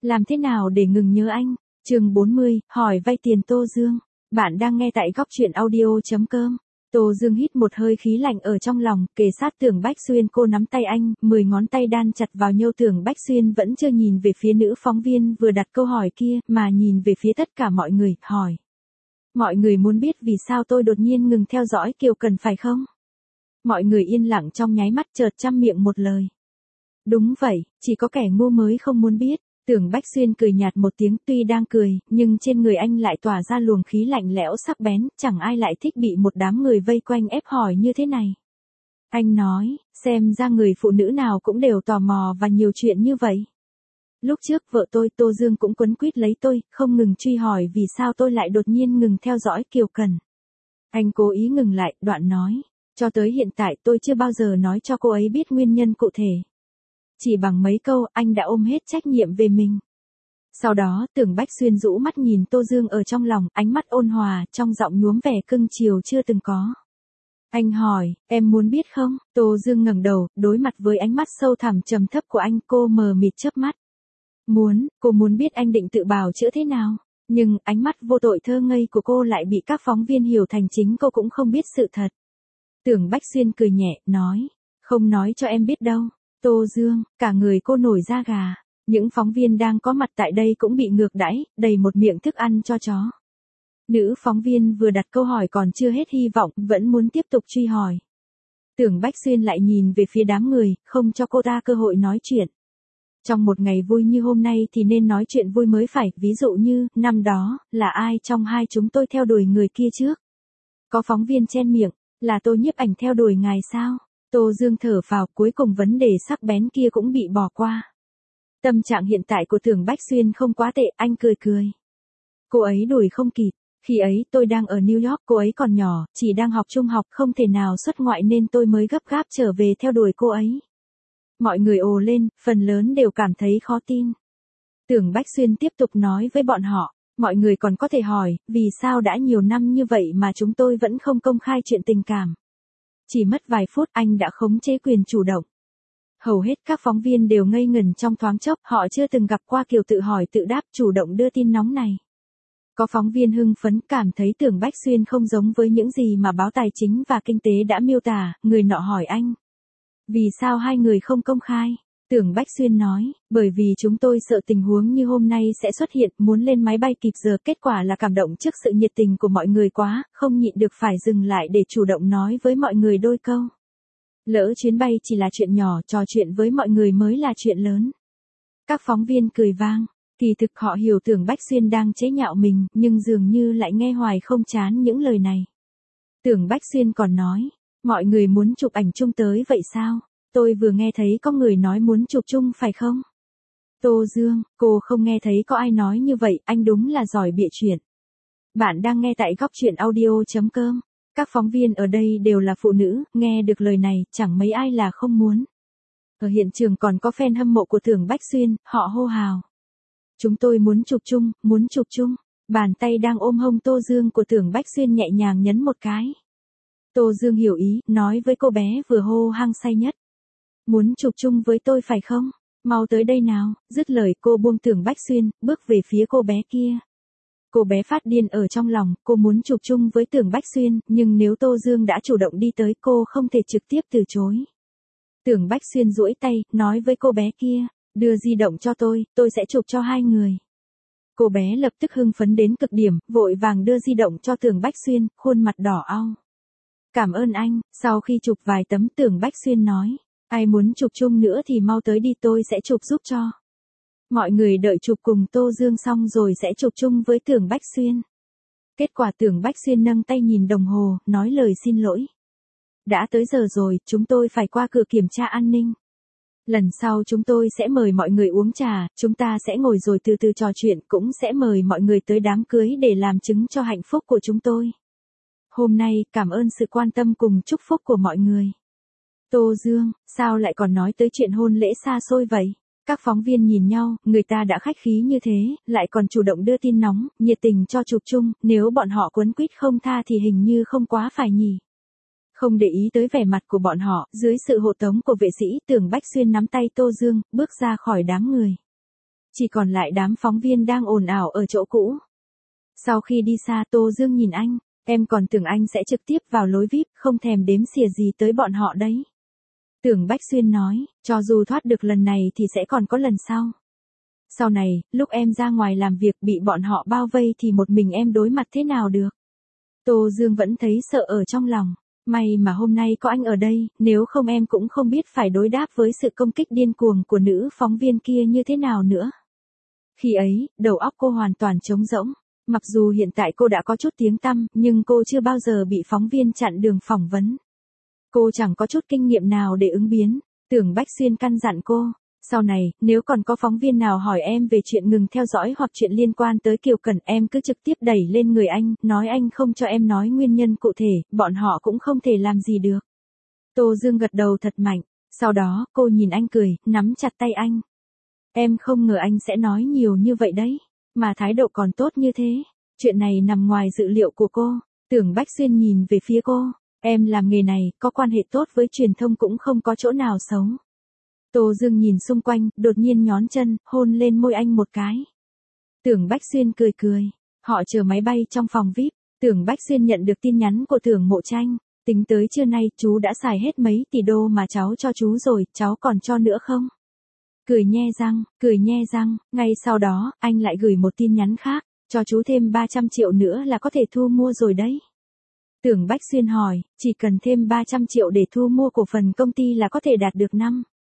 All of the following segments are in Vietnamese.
Làm thế nào để ngừng nhớ anh? Chương 40, hỏi vay tiền Tô Dương. Bạn đang nghe tại góc truyện audio.com. Tô Dương hít một hơi khí lạnh ở trong lòng, kề sát Tưởng Bách Xuyên. Cô nắm tay anh, 10 ngón tay đan chặt vào nhau. Tưởng Bách Xuyên vẫn chưa nhìn về phía nữ phóng viên vừa đặt câu hỏi kia, mà nhìn về phía tất cả mọi người, hỏi. Mọi người muốn biết vì sao tôi đột nhiên ngừng theo dõi Kiều Cần phải không? Mọi người yên lặng trong nháy mắt, chợt trăm miệng một lời. Đúng vậy, chỉ có kẻ ngu mới không muốn biết. Tưởng Bách Xuyên cười nhạt một tiếng, tuy đang cười, nhưng trên người anh lại tỏa ra luồng khí lạnh lẽo sắc bén, chẳng ai lại thích bị một đám người vây quanh ép hỏi như thế này. Anh nói, xem ra người phụ nữ nào cũng đều tò mò và nhiều chuyện như vậy. Lúc trước vợ tôi Tô Dương cũng quấn quýt lấy tôi, không ngừng truy hỏi vì sao tôi lại đột nhiên ngừng theo dõi Kiều Cần. Anh cố ý ngừng lại, đoạn nói, cho tới hiện tại tôi chưa bao giờ nói cho cô ấy biết nguyên nhân cụ thể. Chỉ bằng mấy câu, anh đã ôm hết trách nhiệm về mình. Sau đó, Tưởng Bách Xuyên rũ mắt nhìn Tô Dương ở trong lòng, ánh mắt ôn hòa, trong giọng nhuốm vẻ cưng chiều chưa từng có. Anh hỏi, em muốn biết không? Tô Dương ngẩng đầu, đối mặt với ánh mắt sâu thẳm trầm thấp của anh, cô mờ mịt chớp mắt. Muốn, cô muốn biết anh định tự bào chữa thế nào? Nhưng, ánh mắt vô tội thơ ngây của cô lại bị các phóng viên hiểu thành chính cô cũng không biết sự thật. Tưởng Bách Xuyên cười nhẹ, nói, không nói cho em biết đâu. Tô Dương, cả người cô nổi da gà. Những phóng viên đang có mặt tại đây cũng bị ngược đãi, đầy một miệng thức ăn cho chó. Nữ phóng viên vừa đặt câu hỏi còn chưa hết hy vọng, vẫn muốn tiếp tục truy hỏi. Tưởng Bách Xuyên lại nhìn về phía đám người, không cho cô ta cơ hội nói chuyện. Trong một ngày vui như hôm nay thì nên nói chuyện vui mới phải, ví dụ như, năm đó, là ai trong hai chúng tôi theo đuổi người kia trước? Có phóng viên chen miệng, là Tô Nhiếp Ảnh theo đuổi ngài sao? Tô Dương thở phào, cuối cùng vấn đề sắc bén kia cũng bị bỏ qua. Tâm trạng hiện tại của Tưởng Bách Xuyên không quá tệ, anh cười cười. Cô ấy đuổi không kịp, khi ấy tôi đang ở New York, cô ấy còn nhỏ, chỉ đang học trung học, không thể nào xuất ngoại nên tôi mới gấp gáp trở về theo đuổi cô ấy. Mọi người ồ lên, phần lớn đều cảm thấy khó tin. Tưởng Bách Xuyên tiếp tục nói với bọn họ, mọi người còn có thể hỏi, vì sao đã nhiều năm như vậy mà chúng tôi vẫn không công khai chuyện tình cảm. Chỉ mất vài phút anh đã khống chế quyền chủ động. Hầu hết các phóng viên đều ngây ngẩn trong thoáng chốc, họ chưa từng gặp qua kiểu tự hỏi tự đáp chủ động đưa tin nóng này. Có phóng viên hưng phấn cảm thấy Tưởng Bách Xuyên không giống với những gì mà báo Tài chính và Kinh tế đã miêu tả, người nọ hỏi anh. Vì sao hai người không công khai? Tưởng Bách Xuyên nói, bởi vì chúng tôi sợ tình huống như hôm nay sẽ xuất hiện, muốn lên máy bay kịp giờ, kết quả là cảm động trước sự nhiệt tình của mọi người quá, không nhịn được phải dừng lại để chủ động nói với mọi người đôi câu. Lỡ chuyến bay chỉ là chuyện nhỏ, trò chuyện với mọi người mới là chuyện lớn. Các phóng viên cười vang, kỳ thực họ hiểu Tưởng Bách Xuyên đang chế nhạo mình, nhưng dường như lại nghe hoài không chán những lời này. Tưởng Bách Xuyên còn nói, mọi người muốn chụp ảnh chung tới vậy sao? Tôi vừa nghe thấy có người nói muốn chụp chung phải không? Tô Dương, cô không nghe thấy có ai nói như vậy, anh đúng là giỏi bịa chuyện. Bạn đang nghe tại góc truyện audio.com. Các phóng viên ở đây đều là phụ nữ, nghe được lời này, chẳng mấy ai là không muốn. Ở hiện trường còn có fan hâm mộ của Tưởng Bách Xuyên, họ hô hào. Chúng tôi muốn chụp chung, muốn chụp chung. Bàn tay đang ôm hông Tô Dương của Tưởng Bách Xuyên nhẹ nhàng nhấn một cái. Tô Dương hiểu ý, nói với cô bé vừa hô hăng say nhất. Muốn chụp chung với tôi phải không? Mau tới đây nào, dứt lời cô buông Tưởng Bách Xuyên, bước về phía cô bé kia. Cô bé phát điên ở trong lòng, cô muốn chụp chung với Tưởng Bách Xuyên, nhưng nếu Tô Dương đã chủ động đi tới cô không thể trực tiếp từ chối. Tưởng Bách Xuyên duỗi tay, nói với cô bé kia, đưa di động cho tôi sẽ chụp cho hai người. Cô bé lập tức hưng phấn đến cực điểm, vội vàng đưa di động cho Tưởng Bách Xuyên, khuôn mặt đỏ au. Cảm ơn anh, sau khi chụp vài tấm Tưởng Bách Xuyên nói, ai muốn chụp chung nữa thì mau tới đi tôi sẽ chụp giúp cho. Mọi người đợi chụp cùng Tô Dương xong rồi sẽ chụp chung với Tưởng Bách Xuyên. Kết quả Tưởng Bách Xuyên nâng tay nhìn đồng hồ, nói lời xin lỗi. Đã tới giờ rồi, chúng tôi phải qua cửa kiểm tra an ninh. Lần sau chúng tôi sẽ mời mọi người uống trà, chúng ta sẽ ngồi rồi từ từ trò chuyện, cũng sẽ mời mọi người tới đám cưới để làm chứng cho hạnh phúc của chúng tôi. Hôm nay, cảm ơn sự quan tâm cùng chúc phúc của mọi người. Tô Dương, sao lại còn nói tới chuyện hôn lễ xa xôi vậy? Các phóng viên nhìn nhau, người ta đã khách khí như thế, lại còn chủ động đưa tin nóng, nhiệt tình cho chụp chung, nếu bọn họ quấn quýt không tha thì hình như không quá phải nhỉ. Không để ý tới vẻ mặt của bọn họ, dưới sự hộ tống của vệ sĩ, Tưởng Bách Xuyên nắm tay Tô Dương, bước ra khỏi đám người. Chỉ còn lại đám phóng viên đang ồn ào ở chỗ cũ. Sau khi đi xa Tô Dương nhìn anh, em còn tưởng anh sẽ trực tiếp vào lối VIP, không thèm đếm xỉa gì tới bọn họ đấy. Tưởng Bách Xuyên nói, cho dù thoát được lần này thì sẽ còn có lần sau. Sau này, lúc em ra ngoài làm việc bị bọn họ bao vây thì một mình em đối mặt thế nào được? Tô Dương vẫn thấy sợ ở trong lòng. May mà hôm nay có anh ở đây, nếu không em cũng không biết phải đối đáp với sự công kích điên cuồng của nữ phóng viên kia như thế nào nữa. Khi ấy, đầu óc cô hoàn toàn trống rỗng. Mặc dù hiện tại cô đã có chút tiếng tăm, nhưng cô chưa bao giờ bị phóng viên chặn đường phỏng vấn. Cô chẳng có chút kinh nghiệm nào để ứng biến. Tưởng Bách Xuyên căn dặn cô, sau này, nếu còn có phóng viên nào hỏi em về chuyện ngừng theo dõi hoặc chuyện liên quan tới Kiều Cẩn, em cứ trực tiếp đẩy lên người anh, nói anh không cho em nói nguyên nhân cụ thể, bọn họ cũng không thể làm gì được. Tô Dương gật đầu thật mạnh, sau đó, cô nhìn anh cười, nắm chặt tay anh. Em không ngờ anh sẽ nói nhiều như vậy đấy, mà thái độ còn tốt như thế. Chuyện này nằm ngoài dự liệu của cô. Tưởng Bách Xuyên nhìn về phía cô, em làm nghề này, có quan hệ tốt với truyền thông cũng không có chỗ nào xấu. Tô Dương nhìn xung quanh, đột nhiên nhón chân, hôn lên môi anh một cái. Tưởng Bách Xuyên cười cười. Họ chờ máy bay trong phòng VIP. Tưởng Bách Xuyên nhận được tin nhắn của Tưởng Mộ Tranh. Tính tới trưa nay, chú đã xài hết mấy tỷ đô mà cháu cho chú rồi, cháu còn cho nữa không? Cười nhe răng, ngay sau đó, anh lại gửi một tin nhắn khác, cho chú thêm 300 triệu nữa là có thể thu mua rồi đấy. Tưởng Bách Xuyên hỏi, chỉ cần thêm 300 triệu để thu mua cổ phần công ty là có thể đạt được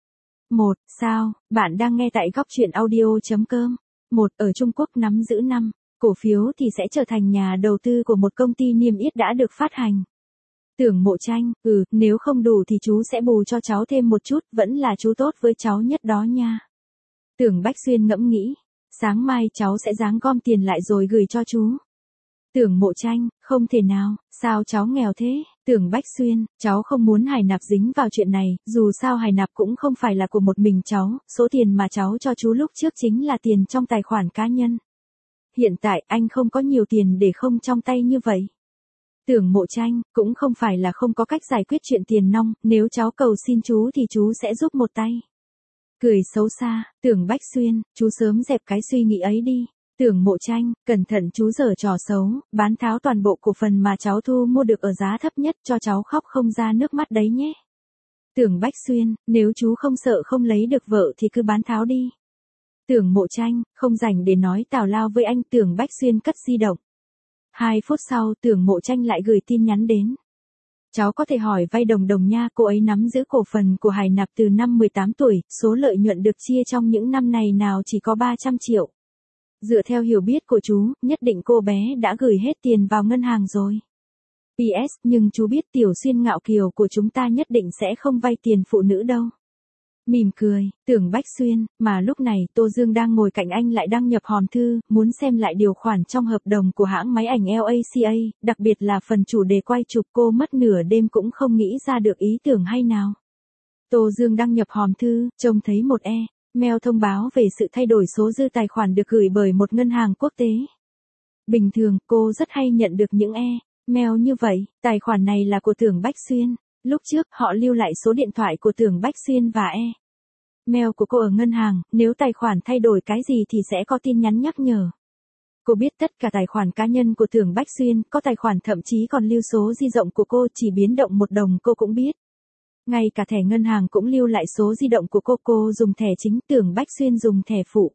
1. Sao, bạn đang nghe tại góc truyện audio.com. 1. Ở Trung Quốc nắm giữ 5 cổ phiếu thì sẽ trở thành nhà đầu tư của một công ty niêm yết đã được phát hành. Tưởng Mộ Tranh, nếu không đủ thì chú sẽ bù cho cháu thêm một chút, vẫn là chú tốt với cháu nhất đó nha. Tưởng Bách Xuyên ngẫm nghĩ, sáng mai cháu sẽ ráng gom tiền lại rồi gửi cho chú. Tưởng Mộ Tranh, không thể nào, sao cháu nghèo thế? Tưởng Bách Xuyên, cháu không muốn Hải Nạp dính vào chuyện này, dù sao Hải Nạp cũng không phải là của một mình cháu, số tiền mà cháu cho chú lúc trước chính là tiền trong tài khoản cá nhân. Hiện tại anh không có nhiều tiền để không trong tay như vậy. Tưởng Mộ Tranh, cũng không phải là không có cách giải quyết chuyện tiền nong, nếu cháu cầu xin chú thì chú sẽ giúp một tay. Cười xấu xa, Tưởng Bách Xuyên, chú sớm dẹp cái suy nghĩ ấy đi. Tưởng Mộ Tranh, cẩn thận chú giở trò xấu, bán tháo toàn bộ cổ phần mà cháu thu mua được ở giá thấp nhất cho cháu khóc không ra nước mắt đấy nhé. Tưởng Bách Xuyên, nếu chú không sợ không lấy được vợ thì cứ bán tháo đi. Tưởng Mộ Tranh, không rảnh để nói tào lao với anh. Tưởng Bách Xuyên cất di động. 2 phút sau, Tưởng Mộ Tranh lại gửi tin nhắn đến. Cháu có thể hỏi vay Đồng Đồng nha, cô ấy nắm giữ cổ phần của Hải Nạp từ năm 18 tuổi, số lợi nhuận được chia trong những năm này nào chỉ có 300 triệu. Dựa theo hiểu biết của chú, nhất định cô bé đã gửi hết tiền vào ngân hàng rồi. PS, nhưng chú biết Tiểu Xuyên ngạo kiều của chúng ta nhất định sẽ không vay tiền phụ nữ đâu. Mỉm cười, Tưởng Bách Xuyên, mà lúc này Tô Dương đang ngồi cạnh anh lại đăng nhập hòm thư, muốn xem lại điều khoản trong hợp đồng của hãng máy ảnh LACA, đặc biệt là phần chủ đề quay chụp. Cô mất nửa đêm cũng không nghĩ ra được ý tưởng hay nào. Tô Dương đăng nhập hòm thư, trông thấy một mail thông báo về sự thay đổi số dư tài khoản được gửi bởi một ngân hàng quốc tế. Bình thường, cô rất hay nhận được những mail như vậy. Tài khoản này là của Tưởng Bách Xuyên. Lúc trước, họ lưu lại số điện thoại của Tưởng Bách Xuyên và mail của cô ở ngân hàng, nếu tài khoản thay đổi cái gì thì sẽ có tin nhắn nhắc nhở. Cô biết tất cả tài khoản cá nhân của Tưởng Bách Xuyên, có tài khoản thậm chí còn lưu số di động của cô, chỉ biến động 1 đồng cô cũng biết. Ngay cả thẻ ngân hàng cũng lưu lại số di động của cô dùng thẻ chính, Tưởng Bách Xuyên dùng thẻ phụ.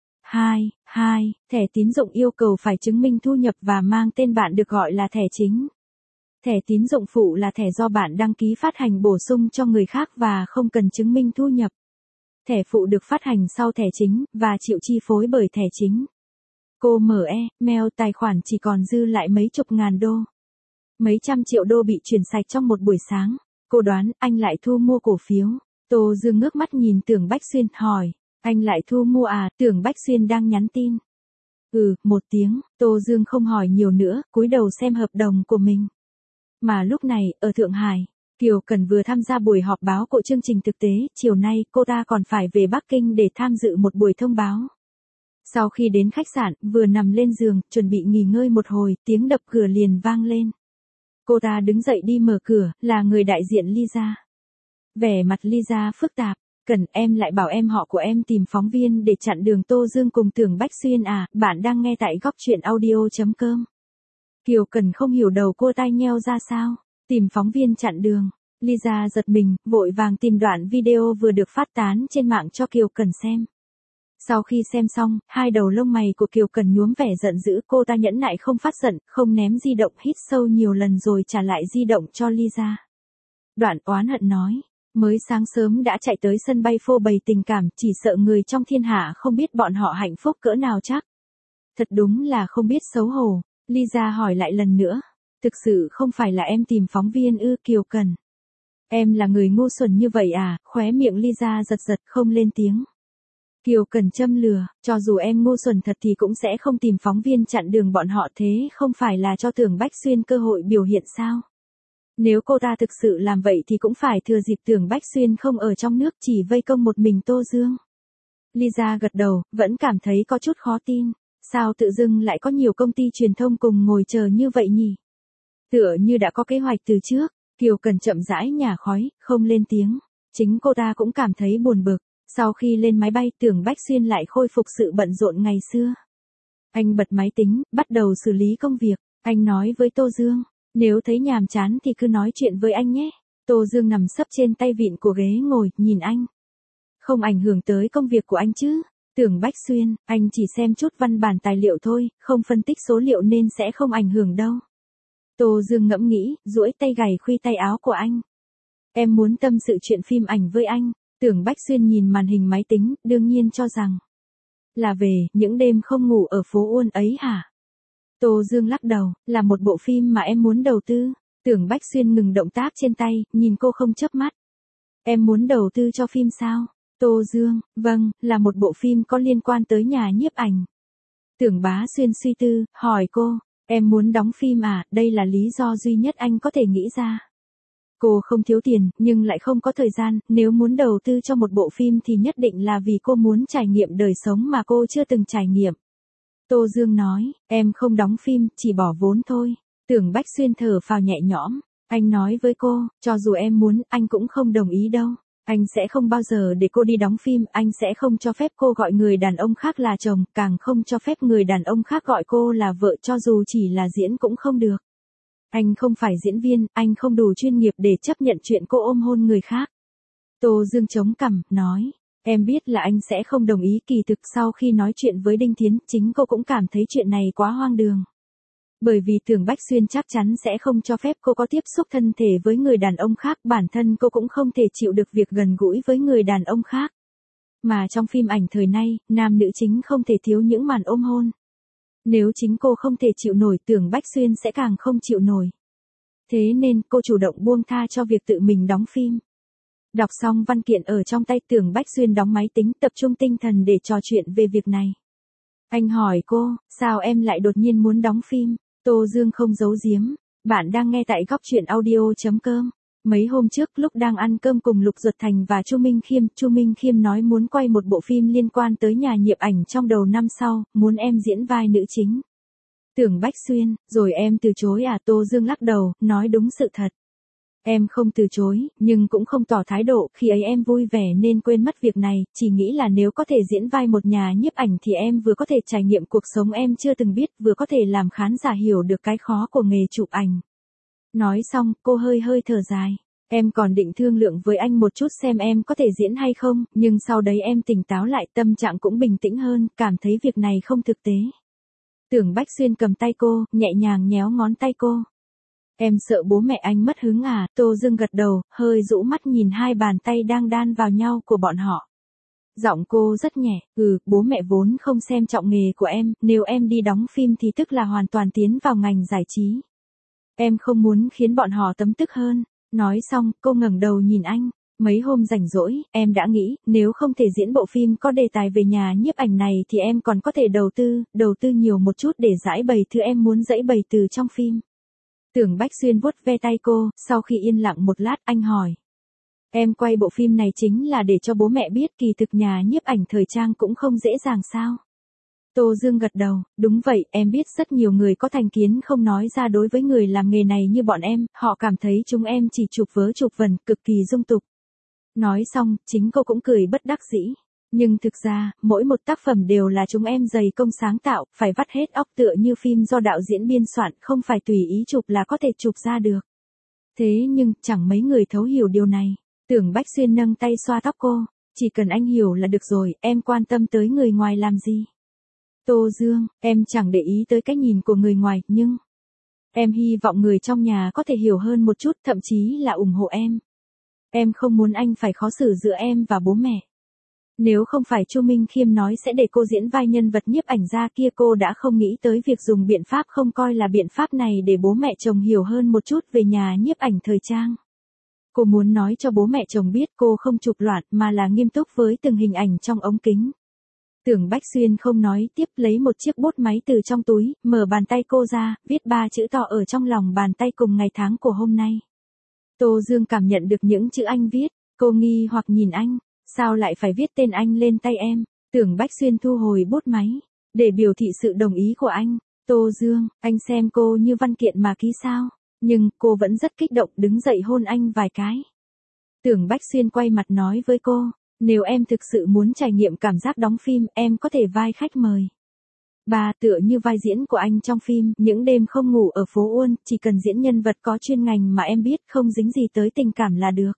2. Thẻ tín dụng yêu cầu phải chứng minh thu nhập và mang tên bạn được gọi là thẻ chính. Thẻ tín dụng phụ là thẻ do bạn đăng ký phát hành bổ sung cho người khác và không cần chứng minh thu nhập. Thẻ phụ được phát hành sau thẻ chính, và chịu chi phối bởi thẻ chính. Cô mở mail tài khoản chỉ còn dư lại mấy chục ngàn đô. Mấy trăm triệu đô bị chuyển sạch trong một buổi sáng. Cô đoán, anh lại thu mua cổ phiếu. Tô Dương ngước mắt nhìn Tưởng Bách Xuyên, hỏi, anh lại thu mua à? Tưởng Bách Xuyên đang nhắn tin. 1 tiếng, Tô Dương không hỏi nhiều nữa, cúi đầu xem hợp đồng của mình. Mà lúc này, ở Thượng Hải, Kiều Cẩn vừa tham gia buổi họp báo của chương trình thực tế, chiều nay cô ta còn phải về Bắc Kinh để tham dự một buổi thông báo. Sau khi đến khách sạn, vừa nằm lên giường, chuẩn bị nghỉ ngơi một hồi, tiếng đập cửa liền vang lên. Cô ta đứng dậy đi mở cửa, là người đại diện Lisa. Vẻ mặt Lisa phức tạp, Cần, em lại bảo em họ của em tìm phóng viên để chặn đường Tô Dương cùng Tưởng Bách Xuyên à, bạn đang nghe tại góc truyện audio.com. Kiều Cần không hiểu đầu cô tai nheo ra sao, tìm phóng viên chặn đường. Lisa giật mình, vội vàng tìm đoạn video vừa được phát tán trên mạng cho Kiều Cần xem. Sau khi xem xong, hai đầu lông mày của Kiều Cần nhuốm vẻ giận dữ, cô ta nhẫn nại không phát giận, không ném di động, hít sâu nhiều lần rồi trả lại di động cho Lisa. Đoạn oán hận nói, mới sáng sớm đã chạy tới sân bay phô bày tình cảm, chỉ sợ người trong thiên hạ không biết bọn họ hạnh phúc cỡ nào chắc. Thật đúng là không biết xấu hổ. Lisa hỏi lại lần nữa, thực sự không phải là em tìm phóng viên ư? Kiều Cần, em là người ngu xuẩn như vậy à? Khóe miệng Lisa giật giật không lên tiếng. Kiều Cần châm lừa, cho dù em ngu xuẩn thật thì cũng sẽ không tìm phóng viên chặn đường bọn họ, thế không phải là cho Tưởng Bách Xuyên cơ hội biểu hiện sao? Nếu cô ta thực sự làm vậy thì cũng phải thừa dịp Tưởng Bách Xuyên không ở trong nước, chỉ vây công một mình Tô Dương. Lisa gật đầu, vẫn cảm thấy có chút khó tin. Sao tự dưng lại có nhiều công ty truyền thông cùng ngồi chờ như vậy nhỉ? Tựa như đã có kế hoạch từ trước. Kiều Cần chậm rãi nhả khói, không lên tiếng. Chính cô ta cũng cảm thấy buồn bực. Sau khi lên máy bay, Tưởng Bách Xuyên lại khôi phục sự bận rộn ngày xưa. Anh bật máy tính, bắt đầu xử lý công việc. Anh nói với Tô Dương, nếu thấy nhàm chán thì cứ nói chuyện với anh nhé. Tô Dương nằm sấp trên tay vịn của ghế ngồi, nhìn anh. Không ảnh hưởng tới công việc của anh chứ? Tưởng Bách Xuyên, anh chỉ xem chút văn bản tài liệu thôi, không phân tích số liệu nên sẽ không ảnh hưởng đâu. Tô Dương ngẫm nghĩ, duỗi tay gảy khuy tay áo của anh. Em muốn tâm sự chuyện phim ảnh với anh. Tưởng Bách Xuyên nhìn màn hình máy tính, đương nhiên cho rằng là về những đêm không ngủ ở phố Uôn ấy hả? Tô Dương lắc đầu, là một bộ phim mà em muốn đầu tư. Tưởng Bách Xuyên ngừng động tác trên tay, nhìn cô không chớp mắt. Em muốn đầu tư cho phim sao? Tô Dương, vâng, là một bộ phim có liên quan tới nhà nhiếp ảnh. Tưởng Bá Xuyên suy tư, hỏi cô, em muốn đóng phim à? Đây là lý do duy nhất anh có thể nghĩ ra. Cô không thiếu tiền, nhưng lại không có thời gian, nếu muốn đầu tư cho một bộ phim thì nhất định là vì cô muốn trải nghiệm đời sống mà cô chưa từng trải nghiệm. Tô Dương nói, em không đóng phim, chỉ bỏ vốn thôi. Tưởng Bách Xuyên thở phào nhẹ nhõm, anh nói với cô, cho dù em muốn, anh cũng không đồng ý đâu. Anh sẽ không bao giờ để cô đi đóng phim, anh sẽ không cho phép cô gọi người đàn ông khác là chồng, càng không cho phép người đàn ông khác gọi cô là vợ, cho dù chỉ là diễn cũng không được. Anh không phải diễn viên, anh không đủ chuyên nghiệp để chấp nhận chuyện cô ôm hôn người khác. Tô Dương chống cằm, nói, em biết là anh sẽ không đồng ý, kỳ thực sau khi nói chuyện với Đinh Thiến, chính cô cũng cảm thấy chuyện này quá hoang đường. Bởi vì Tưởng Bách Xuyên chắc chắn sẽ không cho phép cô có tiếp xúc thân thể với người đàn ông khác, bản thân cô cũng không thể chịu được việc gần gũi với người đàn ông khác. Mà trong phim ảnh thời nay, nam nữ chính không thể thiếu những màn ôm hôn. Nếu chính cô không thể chịu nổi, Tưởng Bách Xuyên sẽ càng không chịu nổi. Thế nên cô chủ động buông tha cho việc tự mình đóng phim. Đọc xong văn kiện ở trong tay, Tưởng Bách Xuyên đóng máy tính, tập trung tinh thần để trò chuyện về việc này. Anh hỏi cô, sao em lại đột nhiên muốn đóng phim? Tô Dương không giấu giếm. Bạn đang nghe tại góc truyện audio.com. Mấy hôm trước lúc đang ăn cơm cùng Lục Duật Thành và Chu Minh Khiêm nói muốn quay một bộ phim liên quan tới nhà nhiếp ảnh trong đầu năm sau, muốn em diễn vai nữ chính. Tưởng Bách Xuyên, rồi em từ chối à? Tô Dương lắc đầu, nói đúng sự thật. Em không từ chối, nhưng cũng không tỏ thái độ, khi ấy em vui vẻ nên quên mất việc này, chỉ nghĩ là nếu có thể diễn vai một nhà nhiếp ảnh thì em vừa có thể trải nghiệm cuộc sống em chưa từng biết, vừa có thể làm khán giả hiểu được cái khó của nghề chụp ảnh. Nói xong, cô hơi thở dài. Em còn định thương lượng với anh một chút xem em có thể diễn hay không, nhưng sau đấy em tỉnh táo lại, tâm trạng cũng bình tĩnh hơn, cảm thấy việc này không thực tế. Tưởng Bách Xuyên cầm tay cô, nhẹ nhàng nhéo ngón tay cô. Em sợ bố mẹ anh mất hứng à? Tô Dương gật đầu, hơi rũ mắt nhìn hai bàn tay đang đan vào nhau của bọn họ. Giọng cô rất nhẹ, bố mẹ vốn không xem trọng nghề của em, nếu em đi đóng phim thì tức là hoàn toàn tiến vào ngành giải trí. Em không muốn khiến bọn họ tấm tức hơn. Nói xong, cô ngẩng đầu nhìn anh. Mấy hôm rảnh rỗi, em đã nghĩ, nếu không thể diễn bộ phim có đề tài về nhà nhiếp ảnh này thì em còn có thể đầu tư nhiều một chút để giải bày thứ em muốn giãi bày từ trong phim. Tưởng Bách Xuyên vuốt ve tay cô, sau khi yên lặng một lát, anh hỏi. Em quay bộ phim này chính là để cho bố mẹ biết kỳ thực nhà nhiếp ảnh thời trang cũng không dễ dàng sao? Tô Dương gật đầu, đúng vậy, em biết rất nhiều người có thành kiến không nói ra đối với người làm nghề này như bọn em, họ cảm thấy chúng em chỉ chụp vớ chụp vẩn, cực kỳ dung tục. Nói xong, chính cô cũng cười bất đắc dĩ. Nhưng thực ra, mỗi một tác phẩm đều là chúng em dày công sáng tạo, phải vắt hết óc tựa như phim do đạo diễn biên soạn, không phải tùy ý chụp là có thể chụp ra được. Thế nhưng, chẳng mấy người thấu hiểu điều này. Tưởng Bách Xuyên nâng tay xoa tóc cô. Chỉ cần anh hiểu là được rồi, em quan tâm tới người ngoài làm gì? Tô Dương, em chẳng để ý tới cái nhìn của người ngoài, nhưng em hy vọng người trong nhà có thể hiểu hơn một chút, thậm chí là ủng hộ em. Em không muốn anh phải khó xử giữa em và bố mẹ. Nếu không phải Chu Minh Khiêm nói sẽ để cô diễn vai nhân vật nhiếp ảnh gia kia, cô đã không nghĩ tới việc dùng biện pháp không coi là biện pháp này để bố mẹ chồng hiểu hơn một chút về nhà nhiếp ảnh thời trang. Cô muốn nói cho bố mẹ chồng biết cô không chụp loạn mà là nghiêm túc với từng hình ảnh trong ống kính. Tưởng Bách Xuyên không nói tiếp, lấy một chiếc bút máy từ trong túi, mở bàn tay cô ra, viết 3 chữ to ở trong lòng bàn tay cùng ngày tháng của hôm nay. Tô Dương cảm nhận được những chữ anh viết, cô nghi hoặc nhìn anh, sao lại phải viết tên anh lên tay em? Tưởng Bách Xuyên thu hồi bút máy, để biểu thị sự đồng ý của anh. Tô Dương, anh xem cô như văn kiện mà ký sao? Nhưng cô vẫn rất kích động, đứng dậy hôn anh vài cái. Tưởng Bách Xuyên quay mặt nói với cô, nếu em thực sự muốn trải nghiệm cảm giác đóng phim, em có thể vai khách mời. Tựa như vai diễn của anh trong phim, những đêm không ngủ ở phố Uôn, chỉ cần diễn nhân vật có chuyên ngành mà em biết, không dính gì tới tình cảm là được.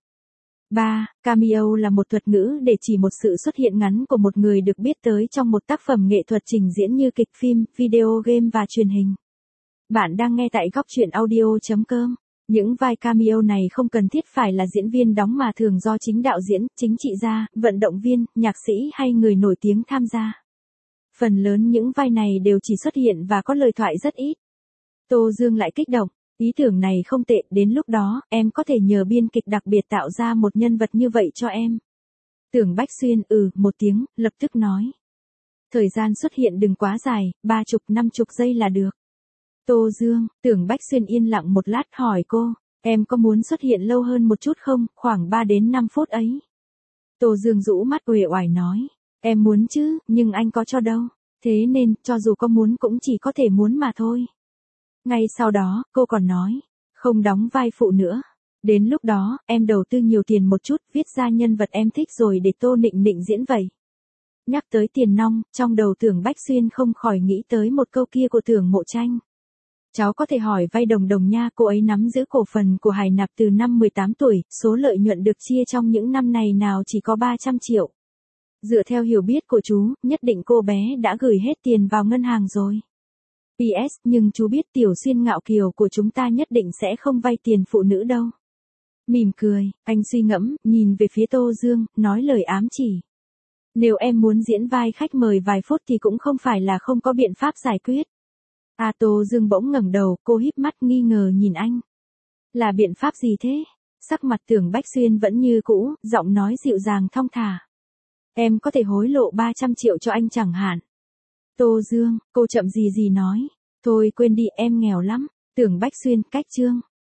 Cameo là một thuật ngữ để chỉ một sự xuất hiện ngắn của một người được biết tới trong một tác phẩm nghệ thuật trình diễn như kịch phim, video game và truyền hình. Bạn đang nghe tại góc truyện audio.com. Những vai cameo này không cần thiết phải là diễn viên đóng mà thường do chính đạo diễn, chính trị gia, vận động viên, nhạc sĩ hay người nổi tiếng tham gia. Phần lớn những vai này đều chỉ xuất hiện và có lời thoại rất ít. Tô Dương lại kích động, ý tưởng này không tệ, đến lúc đó, em có thể nhờ biên kịch đặc biệt tạo ra một nhân vật như vậy cho em. Tưởng Bách Xuyên một tiếng, lập tức nói. Thời gian xuất hiện đừng quá dài, 30-50 giây là được. Tô Dương, Tưởng Bách Xuyên yên lặng một lát hỏi cô, em có muốn xuất hiện lâu hơn một chút không, khoảng 3 đến 5 phút ấy. Tô Dương rũ mắt uể oải nói, em muốn chứ, nhưng anh có cho đâu, thế nên, cho dù có muốn cũng chỉ có thể muốn mà thôi. Ngay sau đó, cô còn nói, không đóng vai phụ nữa. Đến lúc đó, em đầu tư nhiều tiền một chút, viết ra nhân vật em thích rồi để Tô Nịnh Nịnh diễn vậy. Nhắc tới tiền nong, trong đầu Tưởng Bách Xuyên không khỏi nghĩ tới một câu kia của Tưởng Mộ Tranh. Cháu có thể hỏi vay Đồng Đồng nha, cô ấy nắm giữ cổ phần của Hải Nạp từ năm 18 tuổi, số lợi nhuận được chia trong những năm này nào chỉ có 300 triệu. Dựa theo hiểu biết của chú, nhất định cô bé đã gửi hết tiền vào ngân hàng rồi. PS, nhưng chú biết Tiểu Xuyên ngạo kiều của chúng ta nhất định sẽ không vay tiền phụ nữ đâu. Mỉm cười, anh suy ngẫm, nhìn về phía Tô Dương, nói lời ám chỉ. Nếu em muốn diễn vai khách mời vài phút thì cũng không phải là không có biện pháp giải quyết. Tô Dương bỗng ngẩng đầu, cô híp mắt nghi ngờ nhìn anh. Là biện pháp gì thế? Sắc mặt Tưởng Bách Xuyên vẫn như cũ, giọng nói dịu dàng thong thả. Em có thể hối lộ 300 triệu cho anh chẳng hạn. Tô Dương, cô chậm gì nói. Thôi quên đi, em nghèo lắm. Tưởng Bách Xuyên, cách chương.